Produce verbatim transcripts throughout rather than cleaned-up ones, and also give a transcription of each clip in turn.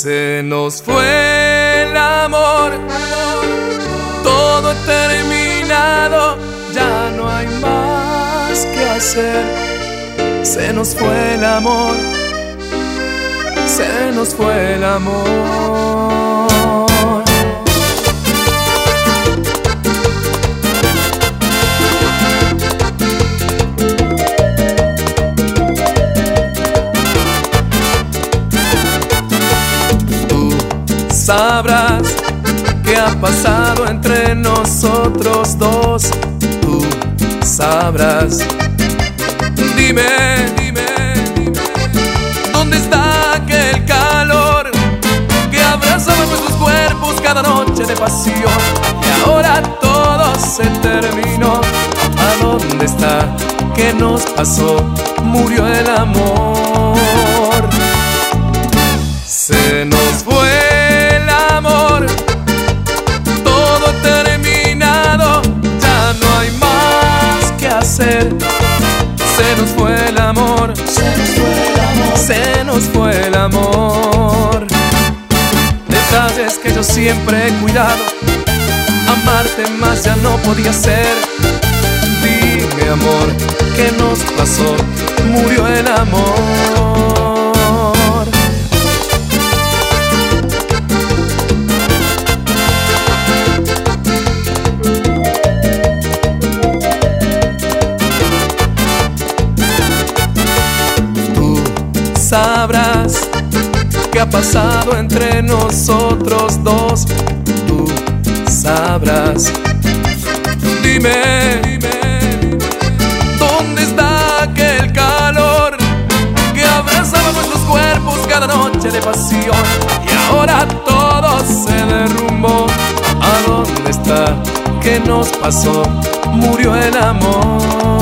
Se nos fue el amor, todo terminado, ya no hay más que hacer. Se nos fue el amor, se nos fue el amor. Sabrás qué ha pasado entre nosotros dos. Tú sabrás. Dime, dime, dime, ¿dónde está aquel calor que abrazaba nuestros cuerpos cada noche de pasión? Y ahora todo se terminó. ¿A dónde está? ¿Qué nos pasó? Murió el amor. Se nos fue el amor, todo terminado, ya no hay más que hacer. Se nos fue el amor, se nos fue el amor, se nos fue el amor. Detalles que yo siempre he cuidado, amarte más ya no podía ser. Dime amor, ¿qué nos pasó? Murió el amor. Sabrás qué ha pasado entre nosotros dos. Tú sabrás. Dime, dime, ¿dónde está aquel calor que abrazaba nuestros cuerpos cada noche de pasión? Y ahora todo se derrumbó. ¿A dónde está? ¿Qué nos pasó? Murió el amor.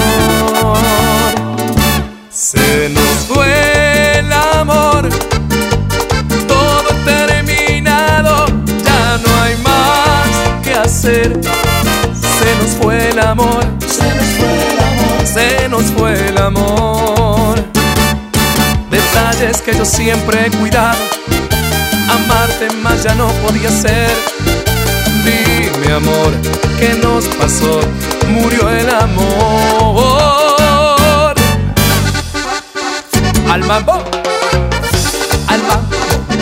Se nos fue el amor, todo terminado, ya no hay más que hacer. Se nos fue el amor, se nos fue el amor, se nos fue el amor. Detalles que yo siempre he cuidado, amarte más ya no podía ser. Dime amor, ¿qué nos pasó? Murió el amor. Al mambo, al mambo.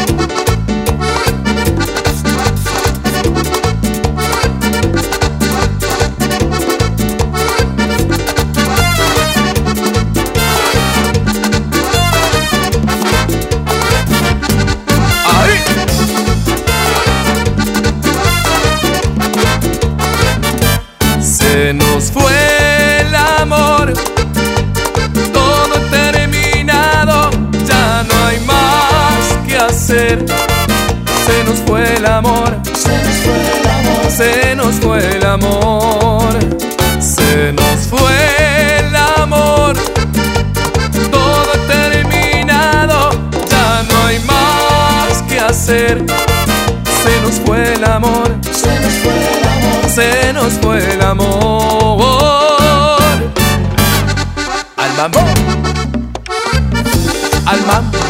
Ahí. Se nos fue el amor, se nos fue el amor, se nos fue el amor, se nos fue el amor, se nos fue el amor, todo terminado, ya no hay más que hacer. Se nos fue el amor, se nos fue el amor, se nos fue el amor. Al mambo, al mambo.